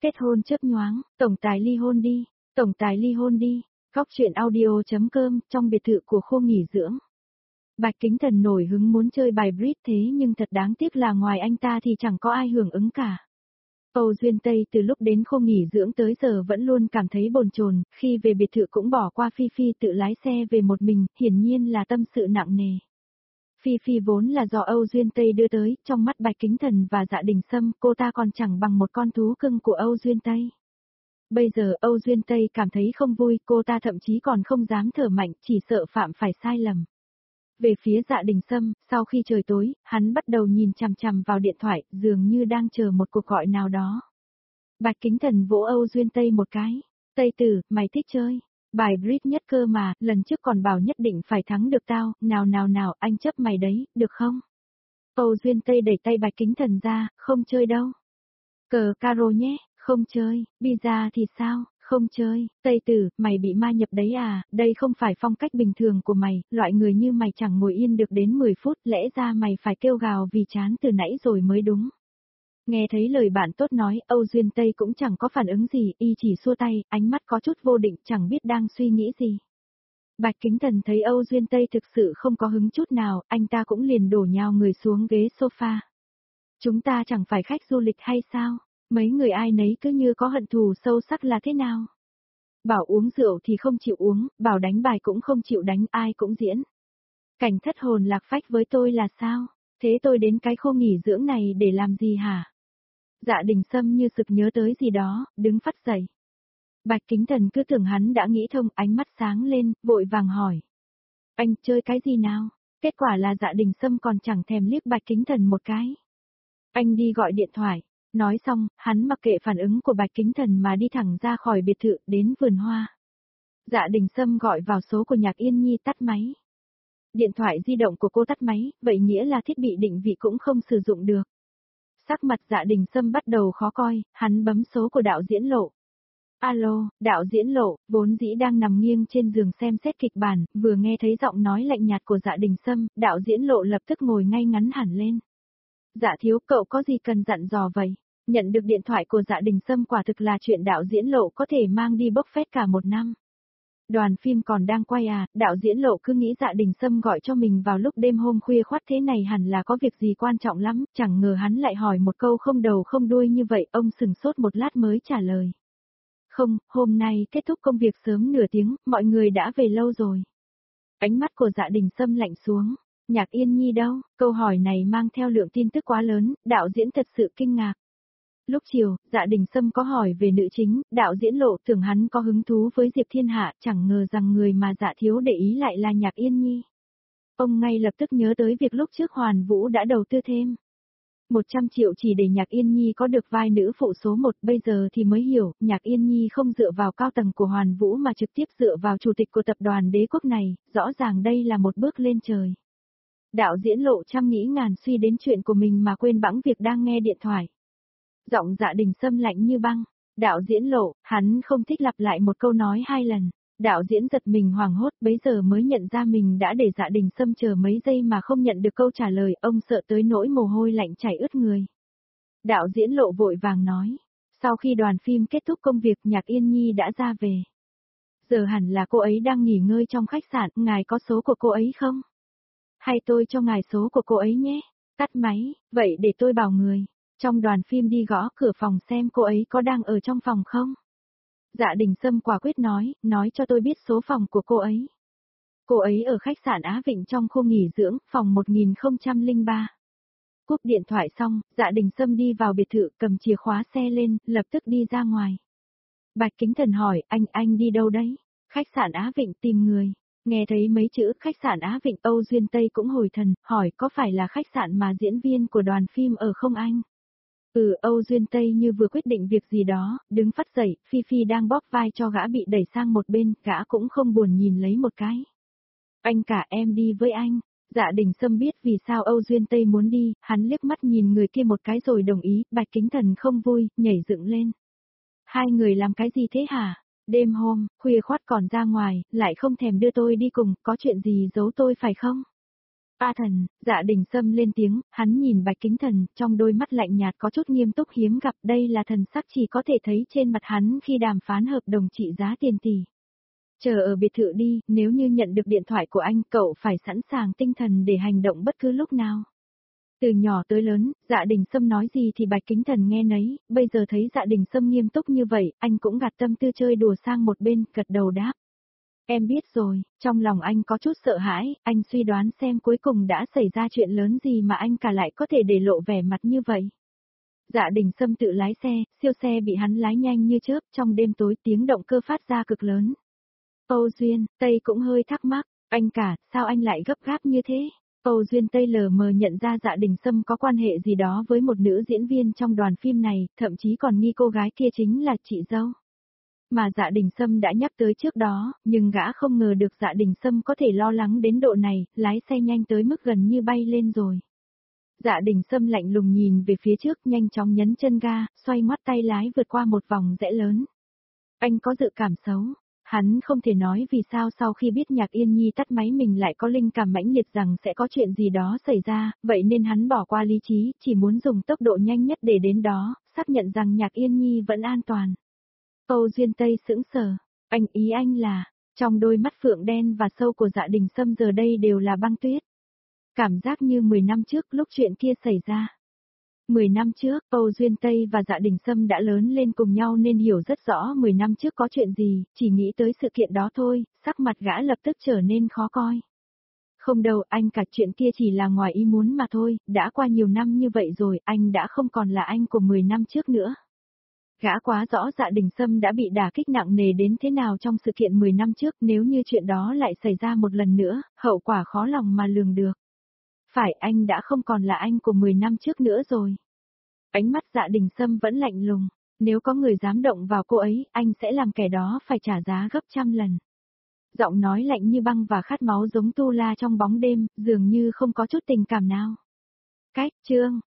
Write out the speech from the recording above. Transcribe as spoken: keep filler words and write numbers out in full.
Kết hôn chớp nhoáng, tổng tài ly hôn đi, tổng tài ly hôn đi. Góc truyện audio.com, trong biệt thự của khu nghỉ dưỡng. Bạch Kính Thần nổi hứng muốn chơi bài bridge thế nhưng thật đáng tiếc là ngoài anh ta thì chẳng có ai hưởng ứng cả. Âu Duyên Tây từ lúc đến khu nghỉ dưỡng tới giờ vẫn luôn cảm thấy bồn chồn, khi về biệt thự cũng bỏ qua Phi Phi tự lái xe về một mình, hiển nhiên là tâm sự nặng nề. Phi Phi vốn là do Âu Duyên Tây đưa tới, trong mắt Bạch Kính Thần và Dạ Đình Sâm, cô ta còn chẳng bằng một con thú cưng của Âu Duyên Tây. Bây giờ Âu Duyên Tây cảm thấy không vui, cô ta thậm chí còn không dám thở mạnh, chỉ sợ phạm phải sai lầm. Về phía Dạ Đình Sâm, sau khi trời tối, hắn bắt đầu nhìn chằm chằm vào điện thoại, dường như đang chờ một cuộc gọi nào đó. Bạch Kính Thần vỗ Âu Duyên Tây một cái. Tây tử, mày thích chơi. Bài bridge nhất cơ mà, lần trước còn bảo nhất định phải thắng được tao, nào nào nào, anh chấp mày đấy, được không? Âu Duyên Tây đẩy tay Bạch Kính Thần ra, không chơi đâu. Cờ caro nhé, không chơi, pizza thì sao, không chơi, Tây tử, mày bị ma nhập đấy à, đây không phải phong cách bình thường của mày, loại người như mày chẳng ngồi yên được đến mười phút, lẽ ra mày phải kêu gào vì chán từ nãy rồi mới đúng. Nghe thấy lời bạn tốt nói, Âu Duyên Tây cũng chẳng có phản ứng gì, y chỉ xua tay, ánh mắt có chút vô định, chẳng biết đang suy nghĩ gì. Bạch Kính Thần thấy Âu Duyên Tây thực sự không có hứng chút nào, anh ta cũng liền đổ nhào người xuống ghế sofa. Chúng ta chẳng phải khách du lịch hay sao? Mấy người ai nấy cứ như có hận thù sâu sắc là thế nào? Bảo uống rượu thì không chịu uống, bảo đánh bài cũng không chịu đánh, ai cũng diễn. Cảnh thất hồn lạc phách với tôi là sao? Thế tôi đến cái khu nghỉ dưỡng này để làm gì hả? Dạ Đình Sâm như sực nhớ tới gì đó, đứng phắt dậy. Bạch Kính Thần cứ tưởng hắn đã nghĩ thông, ánh mắt sáng lên, vội vàng hỏi. Anh chơi cái gì nào? Kết quả là Dạ Đình Sâm còn chẳng thèm liếc Bạch Kính Thần một cái. Anh đi gọi điện thoại. Nói xong, hắn mặc kệ phản ứng của Bạch Kính Thần mà đi thẳng ra khỏi biệt thự, đến vườn hoa. Dạ Đình Sâm gọi vào số của Nhạc Yên Nhi, tắt máy. Điện thoại di động của cô tắt máy, vậy nghĩa là thiết bị định vị cũng không sử dụng được. Sắc mặt Dạ Đình Sâm bắt đầu khó coi, hắn bấm số của đạo diễn Lộ. Alo, đạo diễn Lộ, vốn dĩ đang nằm nghiêng trên giường xem xét kịch bản, vừa nghe thấy giọng nói lạnh nhạt của Dạ Đình Sâm, đạo diễn Lộ lập tức ngồi ngay ngắn hẳn lên. Dạ thiếu, cậu có gì cần dặn dò vậy? Nhận được điện thoại của Dạ Đình Sâm quả thực là chuyện đạo diễn Lộ có thể mang đi bốc phét cả một năm. Đoàn phim còn đang quay à, đạo diễn Lộ cứ nghĩ Dạ Đình Sâm gọi cho mình vào lúc đêm hôm khuya khoắt thế này hẳn là có việc gì quan trọng lắm, chẳng ngờ hắn lại hỏi một câu không đầu không đuôi như vậy, ông sừng sốt một lát mới trả lời. Không, hôm nay kết thúc công việc sớm nửa tiếng, mọi người đã về lâu rồi. Ánh mắt của Dạ Đình Sâm lạnh xuống. Nhạc Yên Nhi đâu? Câu hỏi này mang theo lượng tin tức quá lớn, đạo diễn thật sự kinh ngạc. Lúc chiều, Dạ Đình Sâm có hỏi về nữ chính, đạo diễn Lộ tưởng hắn có hứng thú với Diệp Thiên Hạ, chẳng ngờ rằng người mà Dạ thiếu để ý lại là Nhạc Yên Nhi. Ông ngay lập tức nhớ tới việc lúc trước Hoàn Vũ đã đầu tư thêm một trăm triệu chỉ để Nhạc Yên Nhi có được vai nữ phụ số một, bây giờ thì mới hiểu, Nhạc Yên Nhi không dựa vào cao tầng của Hoàn Vũ mà trực tiếp dựa vào chủ tịch của tập đoàn Đế Quốc này, rõ ràng đây là một bước lên trời. Đạo diễn Lộ trăm nghĩ ngàn suy đến chuyện của mình mà quên bẵng việc đang nghe điện thoại. Giọng Dạ Đình Sâm lạnh như băng. Đạo diễn Lộ, hắn không thích lặp lại một câu nói hai lần. Đạo diễn giật mình hoảng hốt, bấy giờ mới nhận ra mình đã để Dạ Đình Sâm chờ mấy giây mà không nhận được câu trả lời, ông sợ tới nỗi mồ hôi lạnh chảy ướt người. Đạo diễn Lộ vội vàng nói. Sau khi đoàn phim kết thúc công việc, Nhạc Yên Nhi đã ra về. Giờ hẳn là cô ấy đang nghỉ ngơi trong khách sạn, ngài có số của cô ấy không? Hay tôi cho ngài số của cô ấy nhé. Tắt máy, vậy để tôi bảo người trong đoàn phim đi gõ cửa phòng xem cô ấy có đang ở trong phòng không? Dạ Đình Sâm quả quyết nói, nói cho tôi biết số phòng của cô ấy. Cô ấy ở khách sạn Á Vịnh trong khu nghỉ dưỡng, phòng một nghìn không trăm lẻ ba. Cúp điện thoại xong, Dạ Đình Sâm đi vào biệt thự, cầm chìa khóa xe lên, lập tức đi ra ngoài. Bạch Kính Thần hỏi, anh, anh đi đâu đấy? Khách sạn Á Vịnh tìm người. Nghe thấy mấy chữ khách sạn Á Vịnh, Âu Duyên Tây cũng hồi thần, hỏi có phải là khách sạn mà diễn viên của đoàn phim ở không anh? Ừ, Âu Duyên Tây như vừa quyết định việc gì đó, đứng phắt dậy, Phi Phi đang bóp vai cho gã bị đẩy sang một bên, gã cũng không buồn nhìn lấy một cái. Anh cả, em đi với anh. Dạ Đình Sâm biết vì sao Âu Duyên Tây muốn đi, hắn liếc mắt nhìn người kia một cái rồi đồng ý, Bạch Kính Thần không vui, nhảy dựng lên. Hai người làm cái gì thế hả? Đêm hôm, khuya khoắt còn ra ngoài, lại không thèm đưa tôi đi cùng, có chuyện gì giấu tôi phải không? A Thần, Dạ Đình Sâm lên tiếng, hắn nhìn Bạch Kính Thần, trong đôi mắt lạnh nhạt có chút nghiêm túc hiếm gặp, đây là thần sắc chỉ có thể thấy trên mặt hắn khi đàm phán hợp đồng trị giá tiền tỷ. Chờ ở biệt thự đi, nếu như nhận được điện thoại của anh, cậu phải sẵn sàng tinh thần để hành động bất cứ lúc nào. Từ nhỏ tới lớn, Dạ Đình Sâm nói gì thì Bạch Kính Thần nghe nấy, bây giờ thấy Dạ Đình Sâm nghiêm túc như vậy, anh cũng gạt tâm tư chơi đùa sang một bên, gật đầu đáp. Em biết rồi, trong lòng anh có chút sợ hãi, anh suy đoán xem cuối cùng đã xảy ra chuyện lớn gì mà anh cả lại có thể để lộ vẻ mặt như vậy. Dạ Đình Sâm tự lái xe, siêu xe bị hắn lái nhanh như chớp, trong đêm tối tiếng động cơ phát ra cực lớn. Âu Duyên, Tây cũng hơi thắc mắc, anh cả, sao anh lại gấp gáp như thế? Âu Duyên Tây lờ mờ nhận ra Dạ Đình Sâm có quan hệ gì đó với một nữ diễn viên trong đoàn phim này, thậm chí còn nghi cô gái kia chính là chị dâu. Mà Dạ Đình Sâm đã nhắc tới trước đó, nhưng gã không ngờ được Dạ Đình Sâm có thể lo lắng đến độ này, lái xe nhanh tới mức gần như bay lên rồi. Dạ Đình Sâm lạnh lùng nhìn về phía trước, nhanh chóng nhấn chân ga, xoay ngoắt tay lái vượt qua một vòng rẽ lớn. Anh có dự cảm xấu. Hắn không thể nói vì sao sau khi biết Nhạc Yên Nhi tắt máy mình lại có linh cảm mãnh liệt rằng sẽ có chuyện gì đó xảy ra, vậy nên hắn bỏ qua lý trí, chỉ muốn dùng tốc độ nhanh nhất để đến đó, xác nhận rằng Nhạc Yên Nhi vẫn an toàn. Âu Duyên Tây sững sờ, anh ý anh là, trong đôi mắt phượng đen và sâu của Dạ Đình Sâm giờ đây đều là băng tuyết. Cảm giác như mười năm trước lúc chuyện kia xảy ra. mười năm trước, Âu Duyên Tây và Dạ Đình Sâm đã lớn lên cùng nhau nên hiểu rất rõ mười năm trước có chuyện gì, chỉ nghĩ tới sự kiện đó thôi, sắc mặt gã lập tức trở nên khó coi. Không đâu, anh cả, chuyện kia chỉ là ngoài ý muốn mà thôi, đã qua nhiều năm như vậy rồi, anh đã không còn là anh của mười năm trước nữa. Gã quá rõ Dạ Đình Sâm đã bị đả kích nặng nề đến thế nào trong sự kiện mười năm trước, nếu như chuyện đó lại xảy ra một lần nữa, hậu quả khó lòng mà lường được. Phải, anh đã không còn là anh của mười năm trước nữa rồi. Ánh mắt Dạ Đình Sâm vẫn lạnh lùng, nếu có người dám động vào cô ấy, anh sẽ làm kẻ đó phải trả giá gấp trăm lần. Giọng nói lạnh như băng và khát máu giống tu la trong bóng đêm, dường như không có chút tình cảm nào. Cách chương